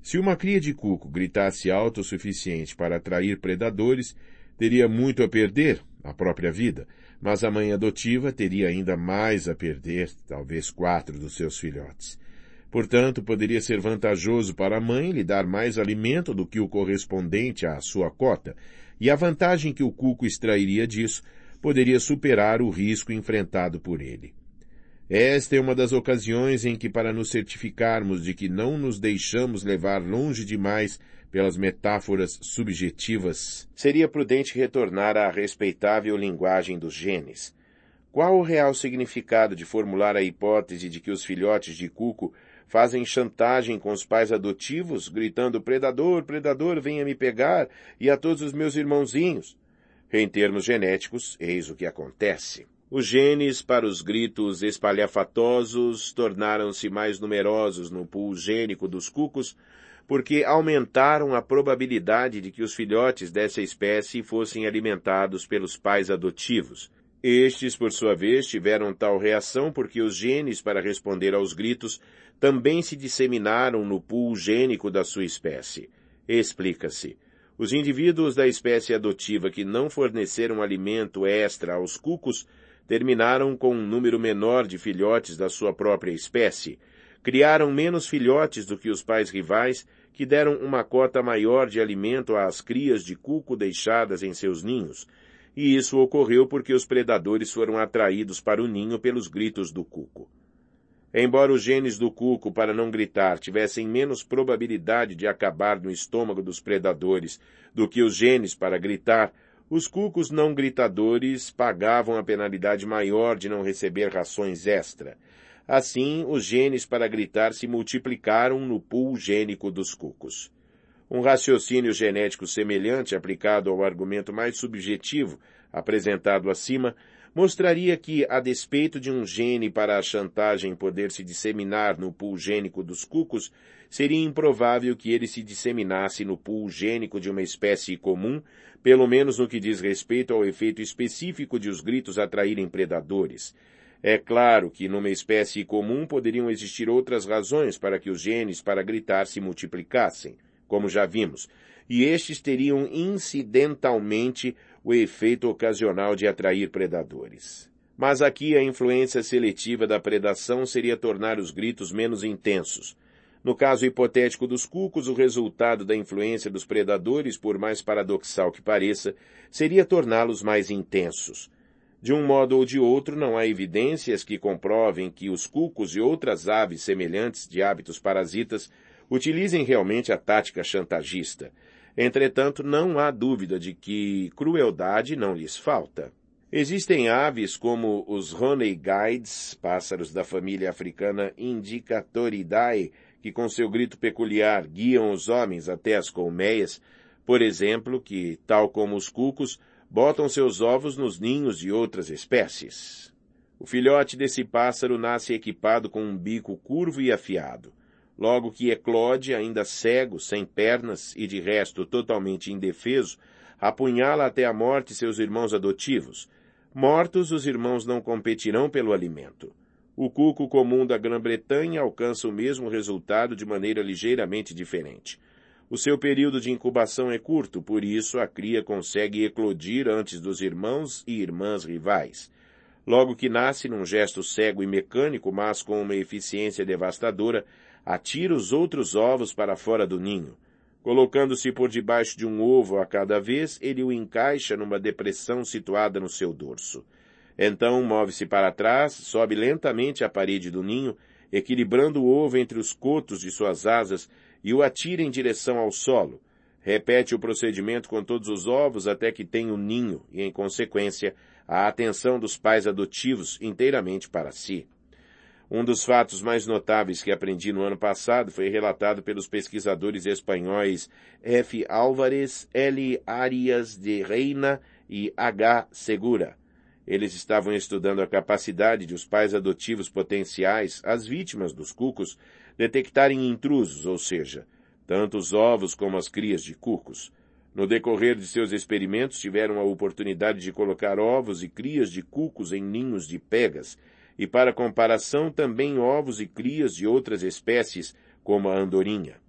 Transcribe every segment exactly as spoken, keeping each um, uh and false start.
Se uma cria de cuco gritasse alto o suficiente para atrair predadores, teria muito a perder, a própria vida, mas a mãe adotiva teria ainda mais a perder, talvez quatro dos seus filhotes. Portanto, poderia ser vantajoso para a mãe lhe dar mais alimento do que o correspondente à sua cota, e a vantagem que o cuco extrairia disso poderia superar o risco enfrentado por ele. Esta é uma das ocasiões em que, para nos certificarmos de que não nos deixamos levar longe demais pelas metáforas subjetivas, seria prudente retornar à respeitável linguagem dos genes. Qual o real significado de formular a hipótese de que os filhotes de cuco fazem chantagem com os pais adotivos, gritando predador, predador, venha me pegar, e a todos os meus irmãozinhos? Em termos genéticos, eis o que acontece. Os genes para os gritos espalhafatosos tornaram-se mais numerosos no pool gênico dos cucos, porque aumentaram a probabilidade de que os filhotes dessa espécie fossem alimentados pelos pais adotivos. Estes, por sua vez, tiveram tal reação porque os genes para responder aos gritos também se disseminaram no pool gênico da sua espécie. Explica-se. Os indivíduos da espécie adotiva que não forneceram alimento extra aos cucos terminaram com um número menor de filhotes da sua própria espécie, criaram menos filhotes do que os pais rivais, que deram uma cota maior de alimento às crias de cuco deixadas em seus ninhos, e isso ocorreu porque os predadores foram atraídos para o ninho pelos gritos do cuco. Embora os genes do cuco para não gritar tivessem menos probabilidade de acabar no estômago dos predadores do que os genes para gritar, os cucos não gritadores pagavam a penalidade maior de não receber rações extra. Assim, os genes para gritar se multiplicaram no pool gênico dos cucos. Um raciocínio genético semelhante aplicado ao argumento mais subjetivo apresentado acima mostraria que, a despeito de um gene para a chantagem poder se disseminar no pool gênico dos cucos, seria improvável que ele se disseminasse no pool gênico de uma espécie comum, pelo menos no que diz respeito ao efeito específico de os gritos atraírem predadores. É claro que numa espécie comum poderiam existir outras razões para que os genes para gritar se multiplicassem, como já vimos, e estes teriam incidentalmente o efeito ocasional de atrair predadores. Mas aqui a influência seletiva da predação seria tornar os gritos menos intensos. No caso hipotético dos cucos, o resultado da influência dos predadores, por mais paradoxal que pareça, seria torná-los mais intensos. De um modo ou de outro, não há evidências que comprovem que os cucos e outras aves semelhantes de hábitos parasitas utilizem realmente a tática chantagista. Entretanto, não há dúvida de que crueldade não lhes falta. Existem aves como os honeyguides, pássaros da família africana Indicatoridae, que com seu grito peculiar guiam os homens até as colmeias, por exemplo, que, tal como os cucos, botam seus ovos nos ninhos de outras espécies. O filhote desse pássaro nasce equipado com um bico curvo e afiado. Logo que eclode, ainda cego, sem pernas e de resto totalmente indefeso, apunhala até a morte seus irmãos adotivos. Mortos, os irmãos não competirão pelo alimento. O cuco comum da Grã-Bretanha alcança o mesmo resultado de maneira ligeiramente diferente. O seu período de incubação é curto, por isso a cria consegue eclodir antes dos irmãos e irmãs rivais. Logo que nasce, num gesto cego e mecânico, mas com uma eficiência devastadora, atira os outros ovos para fora do ninho. Colocando-se por debaixo de um ovo a cada vez, ele o encaixa numa depressão situada no seu dorso. Então move-se para trás, sobe lentamente a parede do ninho, equilibrando o ovo entre os cotos de suas asas e o atira em direção ao solo. Repete o procedimento com todos os ovos até que tenha o ninho e, em consequência, a atenção dos pais adotivos inteiramente para si. Um dos fatos mais notáveis que aprendi no ano passado foi relatado pelos pesquisadores espanhóis F. Álvares, L. Arias de Reina e H. Segura. Eles estavam estudando a capacidade de os pais adotivos potenciais, as vítimas dos cucos, detectarem intrusos, ou seja, tanto os ovos como as crias de cucos. No decorrer de seus experimentos, tiveram a oportunidade de colocar ovos e crias de cucos em ninhos de pegas, e para comparação também ovos e crias de outras espécies, como a andorinha.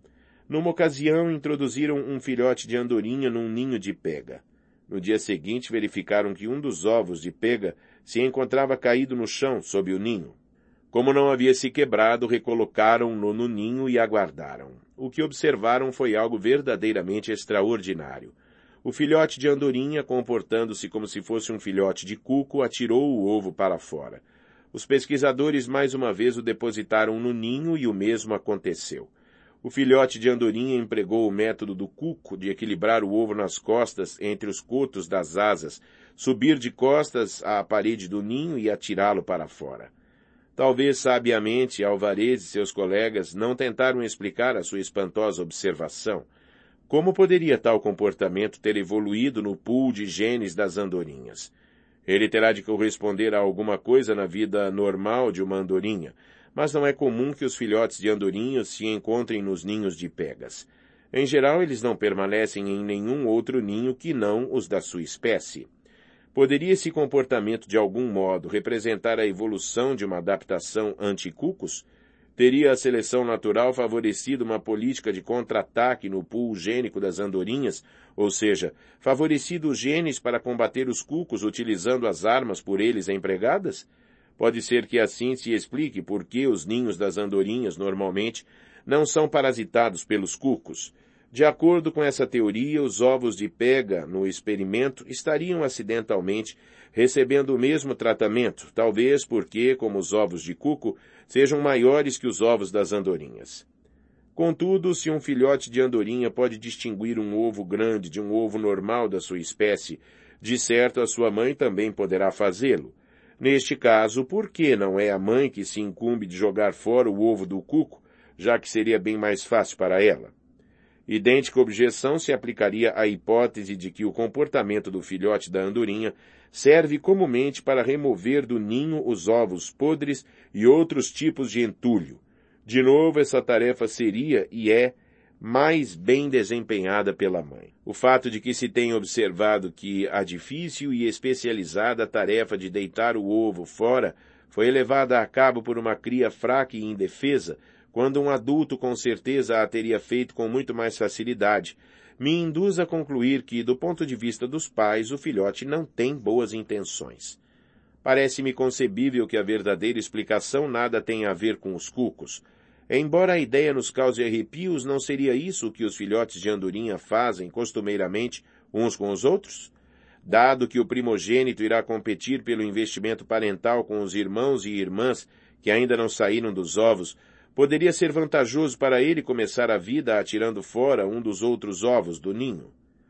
Numa ocasião, introduziram um filhote de andorinha num ninho de pega. No dia seguinte, verificaram que um dos ovos de pega se encontrava caído no chão, sob o ninho. Como não havia se quebrado, recolocaram-no no ninho e aguardaram. O que observaram foi algo verdadeiramente extraordinário. O filhote de andorinha, comportando-se como se fosse um filhote de cuco, atirou o ovo para fora. Os pesquisadores mais uma vez o depositaram no ninho e o mesmo aconteceu. O filhote de andorinha empregou o método do cuco de equilibrar o ovo nas costas entre os cotos das asas, subir de costas à parede do ninho e atirá-lo para fora. Talvez sabiamente Alvarez e seus colegas não tentaram explicar a sua espantosa observação. Como poderia tal comportamento ter evoluído no pool de genes das andorinhas? Ele terá de corresponder a alguma coisa na vida normal de uma andorinha, mas não é comum que os filhotes de andorinhas se encontrem nos ninhos de pegas. Em geral, eles não permanecem em nenhum outro ninho que não os da sua espécie. Poderia esse comportamento de algum modo representar a evolução de uma adaptação anti-cucos? Teria a seleção natural favorecido uma política de contra-ataque no pool gênico das andorinhas, ou seja, favorecido os genes para combater os cucos utilizando as armas por eles empregadas? Pode ser que assim se explique por que os ninhos das andorinhas normalmente não são parasitados pelos cucos. De acordo com essa teoria, os ovos de pega no experimento estariam acidentalmente recebendo o mesmo tratamento, talvez porque, como os ovos de cuco, sejam maiores que os ovos das andorinhas. Contudo, se um filhote de andorinha pode distinguir um ovo grande de um ovo normal da sua espécie, de certo a sua mãe também poderá fazê-lo. Neste caso, por que não é a mãe que se incumbe de jogar fora o ovo do cuco, já que seria bem mais fácil para ela? Idêntica objeção se aplicaria à hipótese de que o comportamento do filhote da andorinha serve comumente para remover do ninho os ovos podres e outros tipos de entulho. De novo, essa tarefa seria e é mais bem desempenhada pela mãe. O fato de que se tenha observado que a difícil e especializada tarefa de deitar o ovo fora foi levada a cabo por uma cria fraca e indefesa, quando um adulto com certeza a teria feito com muito mais facilidade, me induz a concluir que, do ponto de vista dos pais, o filhote não tem boas intenções. Parece-me concebível que a verdadeira explicação nada tenha a ver com os cucos. Embora a ideia nos cause arrepios, não seria isso o que os filhotes de andorinha fazem costumeiramente uns com os outros? Dado que o primogênito irá competir pelo investimento parental com os irmãos e irmãs que ainda não saíram dos ovos, poderia ser vantajoso para ele começar a vida atirando fora um dos outros ovos do ninho.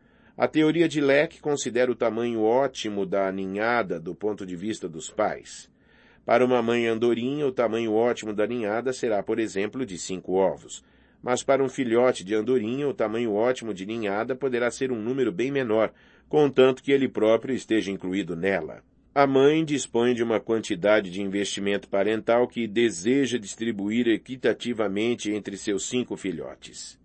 A teoria de Leck considera o tamanho ótimo da ninhada do ponto de vista dos pais. Para uma mãe andorinha, o tamanho ótimo da ninhada será, por exemplo, de cinco ovos. Mas para um filhote de andorinha, o tamanho ótimo de ninhada poderá ser um número bem menor, contanto que ele próprio esteja incluído nela. A mãe dispõe de uma quantidade de investimento parental que deseja distribuir equitativamente entre seus cinco filhotes.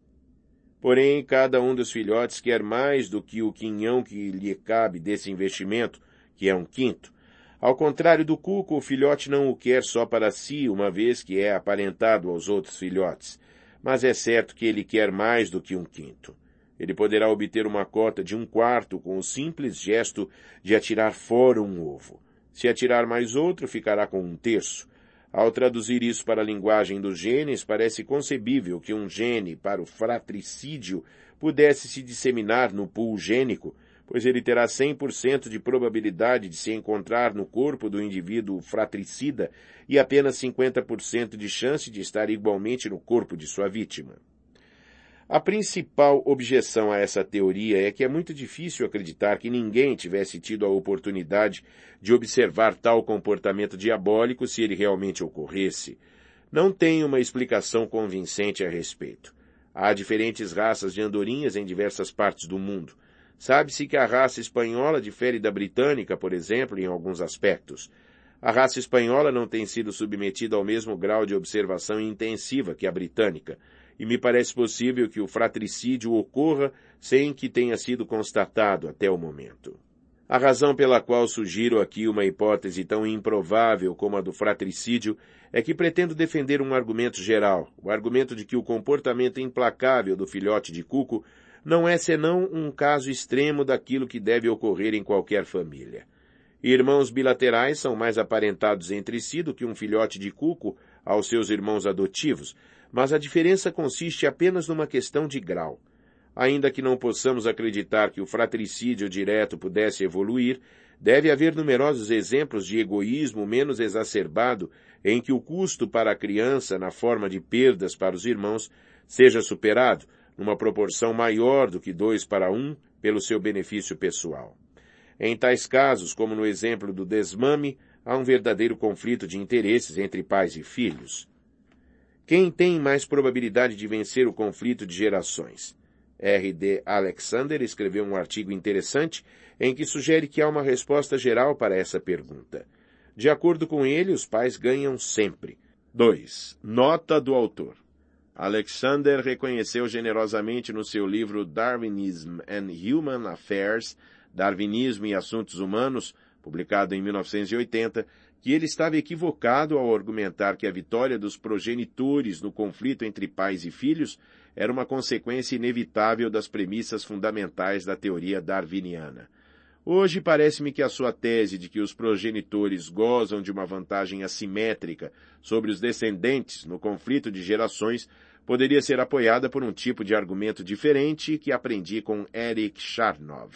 Porém, cada um dos filhotes quer mais do que o quinhão que lhe cabe desse investimento, que é um quinto. Ao contrário do cuco, o filhote não o quer só para si, uma vez que é aparentado aos outros filhotes, mas é certo que ele quer mais do que um quinto. Ele poderá obter uma cota de um quarto com o simples gesto de atirar fora um ovo. Se atirar mais outro, ficará com um terço. Ao traduzir isso para a linguagem dos genes, parece concebível que um gene para o fratricídio pudesse se disseminar no pool gênico, pois ele terá cem por cento de probabilidade de se encontrar no corpo do indivíduo fratricida e apenas cinquenta por cento de chance de estar igualmente no corpo de sua vítima. A principal objeção a essa teoria é que é muito difícil acreditar que ninguém tivesse tido a oportunidade de observar tal comportamento diabólico se ele realmente ocorresse. Não tem uma explicação convincente a respeito. Há diferentes raças de andorinhas em diversas partes do mundo. Sabe-se que a raça espanhola difere da britânica, por exemplo, em alguns aspectos. A raça espanhola não tem sido submetida ao mesmo grau de observação intensiva que a britânica, e me parece possível que o fratricídio ocorra sem que tenha sido constatado até o momento. A razão pela qual sugiro aqui uma hipótese tão improvável como a do fratricídio é que pretendo defender um argumento geral, o argumento de que o comportamento implacável do filhote de cuco não é senão um caso extremo daquilo que deve ocorrer em qualquer família. Irmãos bilaterais são mais aparentados entre si do que um filhote de cuco aos seus irmãos adotivos, mas a diferença consiste apenas numa questão de grau. Ainda que não possamos acreditar que o fratricídio direto pudesse evoluir, deve haver numerosos exemplos de egoísmo menos exacerbado em que o custo para a criança, na forma de perdas para os irmãos, seja superado, numa proporção maior do que dois para um, pelo seu benefício pessoal. Em tais casos, como no exemplo do desmame, há um verdadeiro conflito de interesses entre pais e filhos. Quem tem mais probabilidade de vencer o conflito de gerações? R D Alexander escreveu um artigo interessante em que sugere que há uma resposta geral para essa pergunta. De acordo com ele, os pais ganham sempre. dois. Nota do autor. Alexander reconheceu generosamente no seu livro Darwinism and Human Affairs, Darwinismo e Assuntos Humanos, publicado em mil novecentos e oitenta, que ele estava equivocado ao argumentar que a vitória dos progenitores no conflito entre pais e filhos era uma consequência inevitável das premissas fundamentais da teoria darwiniana. Hoje parece-me que a sua tese de que os progenitores gozam de uma vantagem assimétrica sobre os descendentes no conflito de gerações poderia ser apoiada por um tipo de argumento diferente que aprendi com Eric Charnov.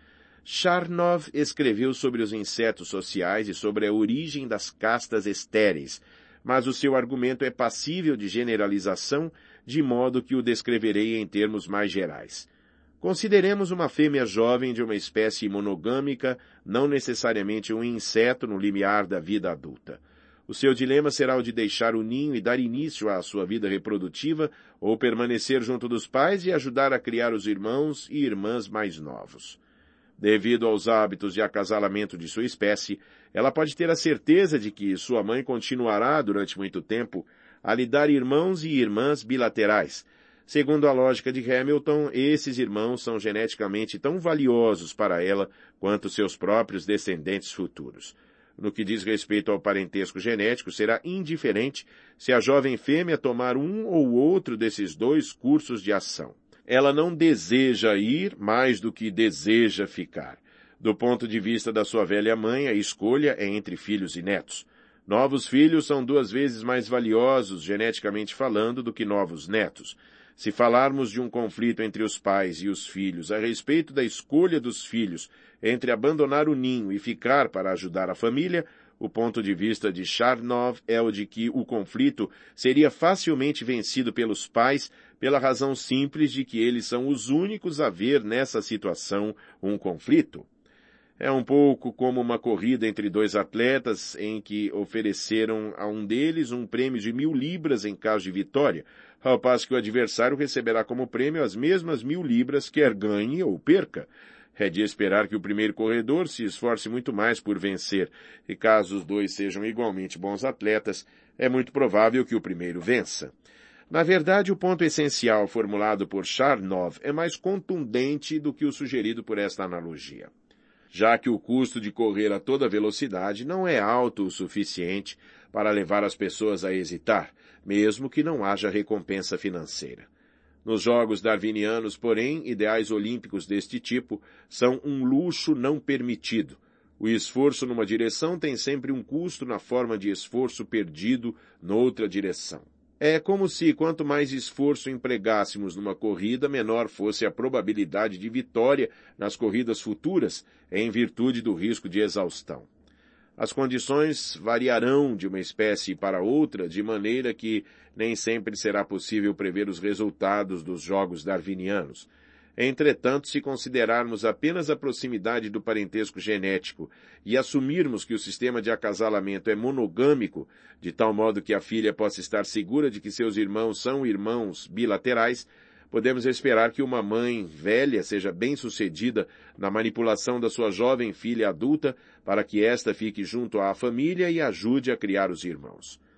Charnov escreveu sobre os insetos sociais e sobre a origem das castas estéreis, mas o seu argumento é passível de generalização, de modo que o descreverei em termos mais gerais. Consideremos uma fêmea jovem de uma espécie monogâmica, não necessariamente um inseto no limiar da vida adulta. O seu dilema será o de deixar o ninho e dar início à sua vida reprodutiva, ou permanecer junto dos pais e ajudar a criar os irmãos e irmãs mais novos. Devido aos hábitos de acasalamento de sua espécie, ela pode ter a certeza de que sua mãe continuará, durante muito tempo, a lhe dar irmãos e irmãs bilaterais. Segundo a lógica de Hamilton, esses irmãos são geneticamente tão valiosos para ela quanto seus próprios descendentes futuros. No que diz respeito ao parentesco genético, será indiferente se a jovem fêmea tomar um ou outro desses dois cursos de ação. Ela não deseja ir mais do que deseja ficar. Do ponto de vista da sua velha mãe, a escolha é entre filhos e netos. Novos filhos são duas vezes mais valiosos, geneticamente falando, do que novos netos. Se falarmos de um conflito entre os pais e os filhos a respeito da escolha dos filhos entre abandonar o ninho e ficar para ajudar a família, o ponto de vista de Charnov é o de que o conflito seria facilmente vencido pelos pais pela razão simples de que eles são os únicos a ver nessa situação um conflito. É um pouco como uma corrida entre dois atletas em que ofereceram a um deles um prêmio de mil libras em caso de vitória, ao passo que o adversário receberá como prêmio as mesmas mil libras, quer ganhe ou perca. É de esperar que o primeiro corredor se esforce muito mais por vencer, e caso os dois sejam igualmente bons atletas, é muito provável que o primeiro vença. Na verdade, o ponto essencial formulado por Charnov é mais contundente do que o sugerido por esta analogia. Já que o custo de correr a toda velocidade não é alto o suficiente para levar as pessoas a hesitar, mesmo que não haja recompensa financeira. Nos jogos darwinianos, porém, ideais olímpicos deste tipo são um luxo não permitido. O esforço numa direção tem sempre um custo na forma de esforço perdido noutra direção. É como se quanto mais esforço empregássemos numa corrida, menor fosse a probabilidade de vitória nas corridas futuras, em virtude do risco de exaustão. As condições variarão de uma espécie para outra, de maneira que nem sempre será possível prever os resultados dos jogos darwinianos. Entretanto, se considerarmos apenas a proximidade do parentesco genético e assumirmos que o sistema de acasalamento é monogâmico, de tal modo que a filha possa estar segura de que seus irmãos são irmãos bilaterais, podemos esperar que uma mãe velha seja bem-sucedida na manipulação da sua jovem filha adulta para que esta fique junto à família e ajude a criar os irmãos.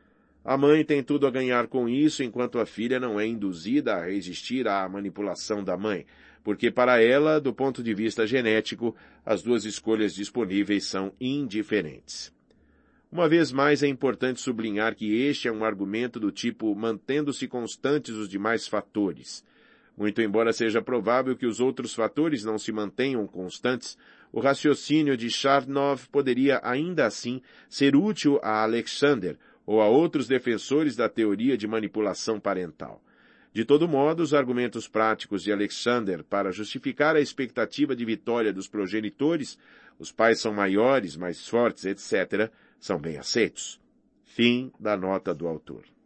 A mãe tem tudo a ganhar com isso, enquanto a filha não é induzida a resistir à manipulação da mãe, porque para ela, do ponto de vista genético, as duas escolhas disponíveis são indiferentes. Uma vez mais, é importante sublinhar que este é um argumento do tipo mantendo-se constantes os demais fatores. Muito embora seja provável que os outros fatores não se mantenham constantes, o raciocínio de Sharnov poderia ainda assim ser útil a Alexander ou a outros defensores da teoria de manipulação parental. De todo modo, os argumentos práticos de Alexander para justificar a expectativa de vitória dos progenitores, os pais são maiores, mais fortes, etcétera, são bem aceitos. Fim da nota do autor.